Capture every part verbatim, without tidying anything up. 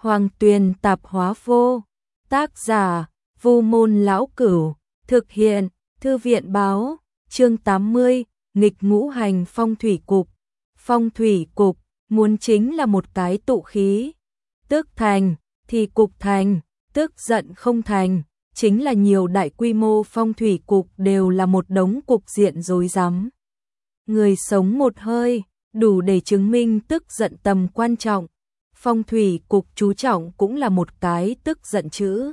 Hoàng Tuyền Tạp Hóa Vô, tác giả Vu Môn Lão Cửu, thực hiện Thư viện Báo, chương tám mươi, nghịch ngũ hành phong thủy cục. Phong thủy cục, muốn chính là một cái tụ khí, tức thành, thì cục thành, tức giận không thành, chính là nhiều đại quy mô phong thủy cục đều là một đống cục diện rối rắm. Người sống một hơi, đủ để chứng minh tức giận tầm quan trọng. Phong thủy cục chú trọng cũng là một cái tức giận chữ.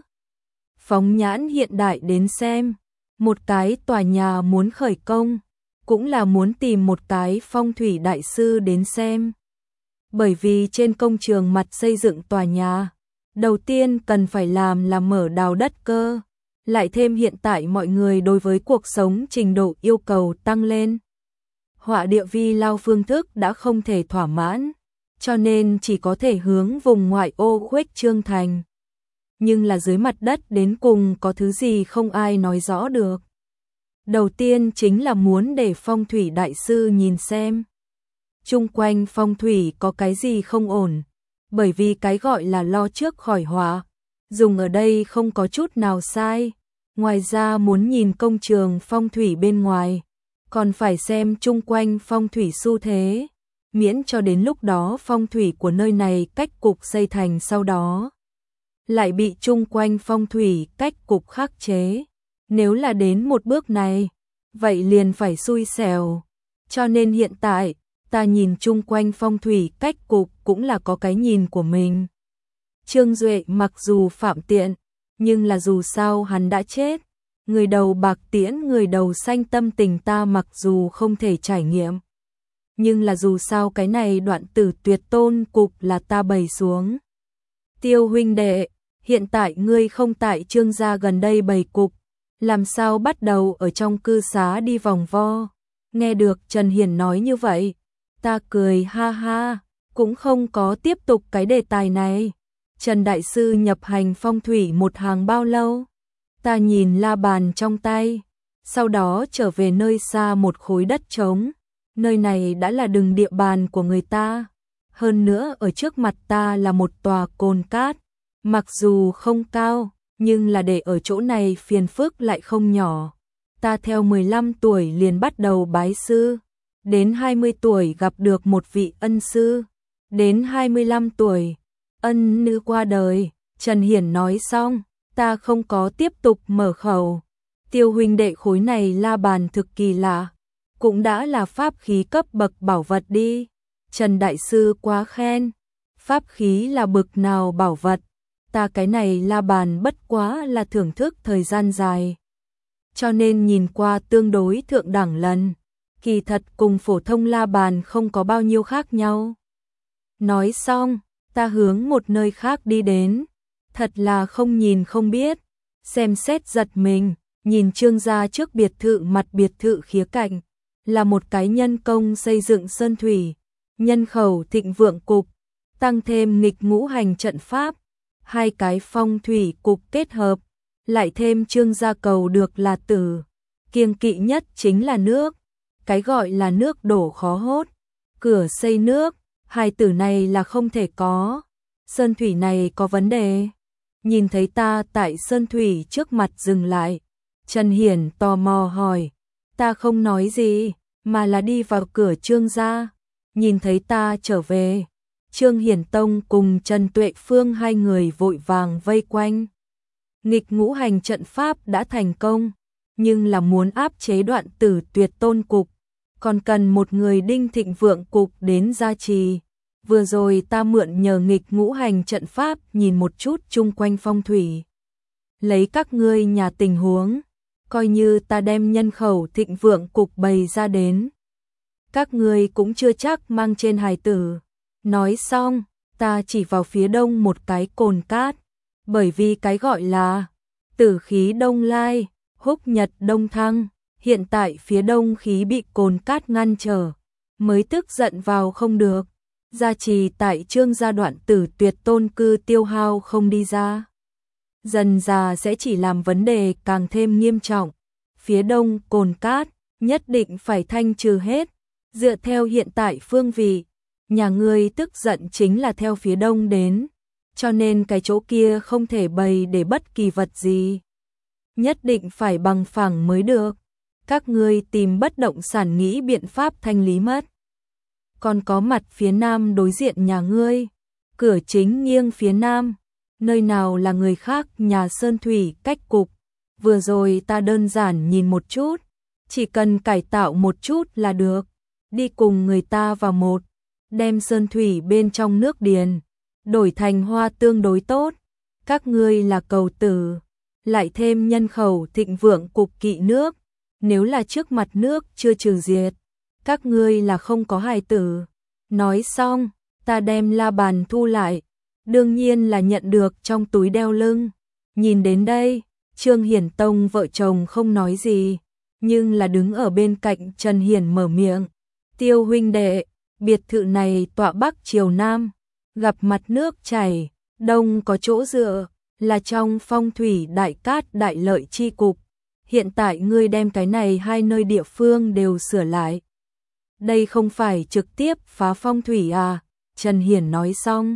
Phóng nhãn hiện đại đến xem, một cái tòa nhà muốn khởi công, cũng là muốn tìm một cái phong thủy đại sư đến xem. Bởi vì trên công trường mặt xây dựng tòa nhà, đầu tiên cần phải làm là mở đào đất cơ, lại thêm hiện tại mọi người đối với cuộc sống trình độ yêu cầu tăng lên. Họa địa vi lao phương thức đã không thể thỏa mãn, cho nên chỉ có thể hướng vùng ngoại ô khuếch trương thành. Nhưng là dưới mặt đất đến cùng có thứ gì không ai nói rõ được. Đầu tiên chính là muốn để phong thủy đại sư nhìn xem. Chung quanh phong thủy có cái gì không ổn, bởi vì cái gọi là lo trước khỏi họa, dùng ở đây không có chút nào sai. Ngoài ra muốn nhìn công trường phong thủy bên ngoài, còn phải xem chung quanh phong thủy xu thế, miễn cho đến lúc đó phong thủy của nơi này cách cục xây thành sau đó lại bị chung quanh phong thủy cách cục khắc chế. Nếu là đến một bước này, vậy liền phải xui xẻo. Cho nên hiện tại, ta nhìn chung quanh phong thủy cách cục cũng là có cái nhìn của mình. Trương Duệ mặc dù phạm tiện, nhưng là dù sao hắn đã chết. Người đầu bạc tiễn người đầu xanh, tâm tình ta mặc dù không thể trải nghiệm, nhưng là dù sao cái này đoạn tử tuyệt tôn cục là ta bày xuống. Tiêu huynh đệ, hiện tại ngươi không tại Trương gia gần đây bày cục, làm sao bắt đầu ở trong cư xá đi vòng vo? Nghe được Trần Hiển nói như vậy, ta cười ha ha, cũng không có tiếp tục cái đề tài này. Trần đại sư nhập hành phong thủy một hàng bao lâu? Ta nhìn la bàn trong tay, sau đó trở về nơi xa một khối đất trống. Nơi này đã là đường địa bàn của người ta. Hơn nữa ở trước mặt ta là một tòa cồn cát, mặc dù không cao, nhưng là để ở chỗ này phiền phức lại không nhỏ. Ta theo mười lăm tuổi liền bắt đầu bái sư, đến hai mươi tuổi gặp được một vị ân sư, đến hai mươi lăm tuổi, ân nữ qua đời. Trần Hiển nói xong, ta không có tiếp tục mở khẩu. Tiêu huynh đệ, khối này la bàn thực kỳ lạ, cũng đã là pháp khí cấp bậc bảo vật đi. Trần đại sư quá khen. Pháp khí là bực nào bảo vật, ta cái này la bàn bất quá là thưởng thức thời gian dài, cho nên nhìn qua tương đối thượng đẳng lần, kỳ thật cùng phổ thông la bàn không có bao nhiêu khác nhau. Nói xong, ta hướng một nơi khác đi đến, thật là không nhìn không biết, xem xét giật mình, nhìn Trương gia trước biệt thự, mặt biệt thự khía cạnh là một cái nhân công xây dựng sơn thủy, nhân khẩu thịnh vượng cục, tăng thêm nghịch ngũ hành trận pháp, hai cái phong thủy cục kết hợp, lại thêm Trương gia cầu được là tử, kiêng kỵ nhất chính là nước, cái gọi là nước đổ khó hốt, cửa xây nước, hai tử này là không thể có. Sơn thủy này có vấn đề. Nhìn thấy ta tại sơn thủy trước mặt dừng lại, Trần Hiển tò mò hỏi, ta không nói gì, mà là đi vào cửa Trương gia. Nhìn thấy ta trở về, Trương Hiển Tông cùng Trần Tuệ Phương hai người vội vàng vây quanh. Nghịch ngũ hành trận pháp đã thành công, nhưng là muốn áp chế đoạn tử tuyệt tôn cục, còn cần một người đinh thịnh vượng cục đến gia trì. Vừa rồi ta mượn nhờ nghịch ngũ hành trận pháp nhìn một chút chung quanh phong thủy, lấy các ngươi nhà tình huống, coi như ta đem nhân khẩu thịnh vượng cục bày ra đến, các ngươi cũng chưa chắc mang trên hài tử. Nói xong, ta chỉ vào phía đông một cái cồn cát, bởi vì cái gọi là tử khí đông lai, húc nhật đông thăng, hiện tại phía đông khí bị cồn cát ngăn trở, mới tức giận vào không được. Gia trì tại Trương gia đoạn tử tuyệt tôn cư tiêu hao không đi ra, dần già sẽ chỉ làm vấn đề càng thêm nghiêm trọng. Phía đông cồn cát nhất định phải thanh trừ hết. Dựa theo hiện tại phương vị, nhà ngươi tức giận chính là theo phía đông đến, cho nên cái chỗ kia không thể bày để bất kỳ vật gì. Nhất định phải bằng phẳng mới được. Các ngươi tìm bất động sản nghĩ biện pháp thanh lý mất. Còn có mặt phía nam đối diện nhà ngươi, cửa chính nghiêng phía nam, nơi nào là người khác nhà sơn thủy cách cục. Vừa rồi ta đơn giản nhìn một chút, chỉ cần cải tạo một chút là được. Đi cùng người ta vào một, đem sơn thủy bên trong nước điền, đổi thành hoa tương đối tốt. Các ngươi là cầu tử, lại thêm nhân khẩu thịnh vượng cục kỵ nước. Nếu là trước mặt nước chưa trừ diệt, các ngươi là không có hài tử. Nói xong, ta đem la bàn thu lại, đương nhiên là nhận được trong túi đeo lưng. Nhìn đến đây, Trương Hiển Tông vợ chồng không nói gì, nhưng là đứng ở bên cạnh Trần Hiển mở miệng. Tiêu huynh đệ, biệt thự này tọa bắc chiều nam, gặp mặt nước chảy, đông có chỗ dựa, là trong phong thủy đại cát đại lợi chi cục. Hiện tại ngươi đem cái này hai nơi địa phương đều sửa lại. Đây không phải trực tiếp phá phong thủy à? Trần Hiển nói xong.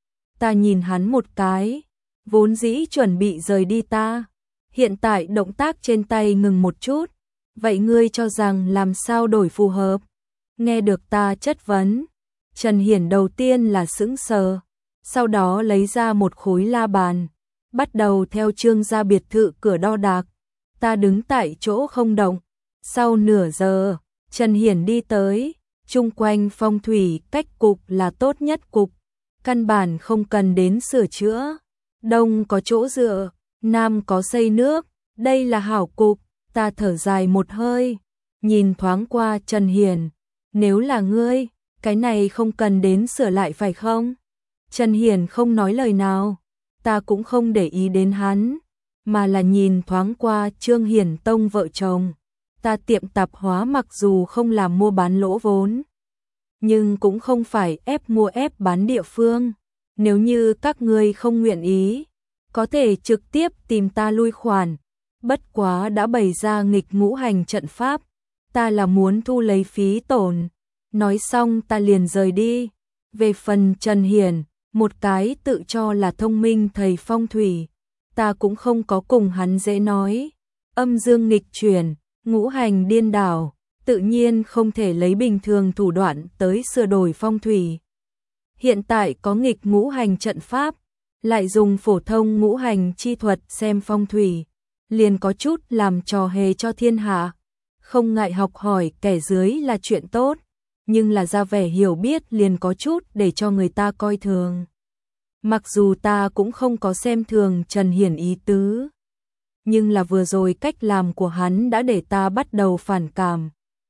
Ta nhìn hắn một cái, vốn dĩ chuẩn bị rời đi ta. Hiện tại động tác trên tay ngừng một chút. Vậy ngươi cho rằng làm sao đổi phù hợp? Nghe được ta chất vấn, Trần Hiển đầu tiên là sững sờ, sau đó lấy ra một khối la bàn, bắt đầu theo Trương gia biệt thự cửa đo đạc. Ta đứng tại chỗ không động. Sau nửa giờ, Trần Hiển đi tới, chung quanh phong thủy cách cục là tốt nhất cục, căn bản không cần đến sửa chữa. Đông có chỗ dựa, nam có xây nước, đây là hảo cục. Ta thở dài một hơi, nhìn thoáng qua Trần Hiển, nếu là ngươi, cái này không cần đến sửa lại phải không? Trần Hiển không nói lời nào, ta cũng không để ý đến hắn, mà là nhìn thoáng qua Trương Hiển Tông vợ chồng. Ta tiệm tạp hóa mặc dù không làm mua bán lỗ vốn, nhưng cũng không phải ép mua ép bán địa phương. Nếu như các ngươi không nguyện ý, có thể trực tiếp tìm ta lui khoản. Bất quá đã bày ra nghịch ngũ hành trận pháp, ta là muốn thu lấy phí tổn. Nói xong ta liền rời đi. Về phần Trần Hiển, một cái tự cho là thông minh thầy phong thủy, ta cũng không có cùng hắn dễ nói. Âm dương nghịch chuyển, ngũ hành điên đảo, tự nhiên không thể lấy bình thường thủ đoạn tới sửa đổi phong thủy. Hiện tại có nghịch ngũ hành trận pháp, lại dùng phổ thông ngũ hành chi thuật xem phong thủy, liền có chút làm trò hề cho thiên hạ. Không ngại học hỏi kẻ dưới là chuyện tốt, nhưng là ra vẻ hiểu biết liền có chút để cho người ta coi thường. Mặc dù ta cũng không có xem thường Trần Hiển ý tứ, nhưng là vừa rồi cách làm của hắn đã để ta bắt đầu phản cảm.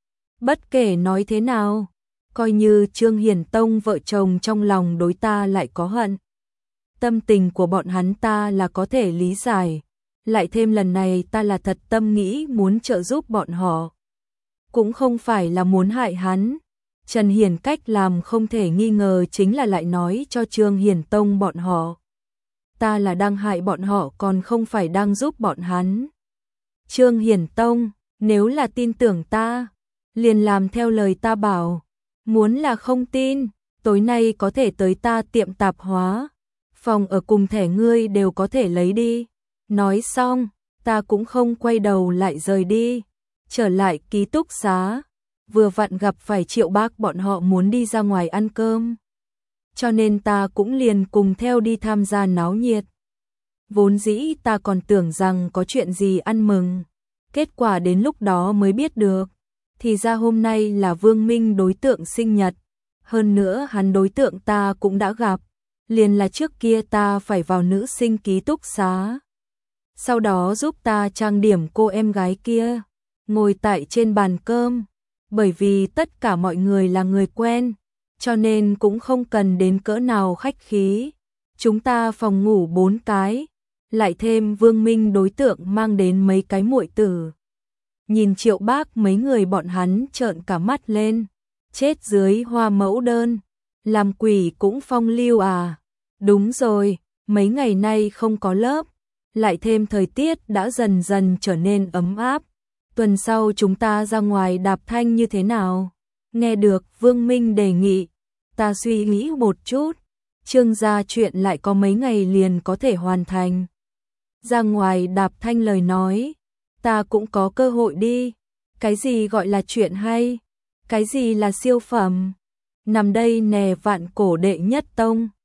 Bất kể nói thế nào, coi như Trương Hiển Tông vợ chồng trong lòng đối ta lại có hận. Tâm tình của bọn hắn ta là có thể lý giải, lại thêm lần này ta là thật tâm nghĩ muốn trợ giúp bọn họ, cũng không phải là muốn hại hắn. Trần Hiển cách làm không thể nghi ngờ chính là lại nói cho Trương Hiển Tông bọn họ, ta là đang hại bọn họ còn không phải đang giúp bọn hắn. Trương Hiển Tông, nếu là tin tưởng ta, liền làm theo lời ta bảo. Muốn là không tin, tối nay có thể tới ta tiệm tạp hóa, phòng ở cùng thẻ ngươi đều có thể lấy đi. Nói xong, ta cũng không quay đầu lại rời đi, trở lại ký túc xá. Vừa vặn gặp phải Triệu Bác bọn họ muốn đi ra ngoài ăn cơm, cho nên ta cũng liền cùng theo đi tham gia náo nhiệt. Vốn dĩ ta còn tưởng rằng có chuyện gì ăn mừng, kết quả đến lúc đó mới biết được, thì ra hôm nay là Vương Minh đối tượng sinh nhật. Hơn nữa hắn đối tượng ta cũng đã gặp, liền là trước kia ta phải vào nữ sinh ký túc xá, sau đó giúp ta trang điểm cô em gái kia, ngồi tại trên bàn cơm. Bởi vì tất cả mọi người là người quen, cho nên cũng không cần đến cỡ nào khách khí. Chúng ta phòng ngủ bốn cái, lại thêm Vương Minh đối tượng mang đến mấy cái muội tử. Nhìn Triệu Bác mấy người bọn hắn trợn cả mắt lên, chết dưới hoa mẫu đơn, làm quỷ cũng phong lưu à. Đúng rồi, mấy ngày nay không có lớp, lại thêm thời tiết đã dần dần trở nên ấm áp. Tuần sau chúng ta ra ngoài đạp thanh như thế nào? Nghe được Vương Minh đề nghị, ta suy nghĩ một chút, Trương gia chuyện lại có mấy ngày liền có thể hoàn thành. Ra ngoài Đạp Thanh lời nói, ta cũng có cơ hội đi. Cái gì gọi là chuyện hay? Cái gì là siêu phẩm? Nằm đây nè vạn cổ đệ nhất tông.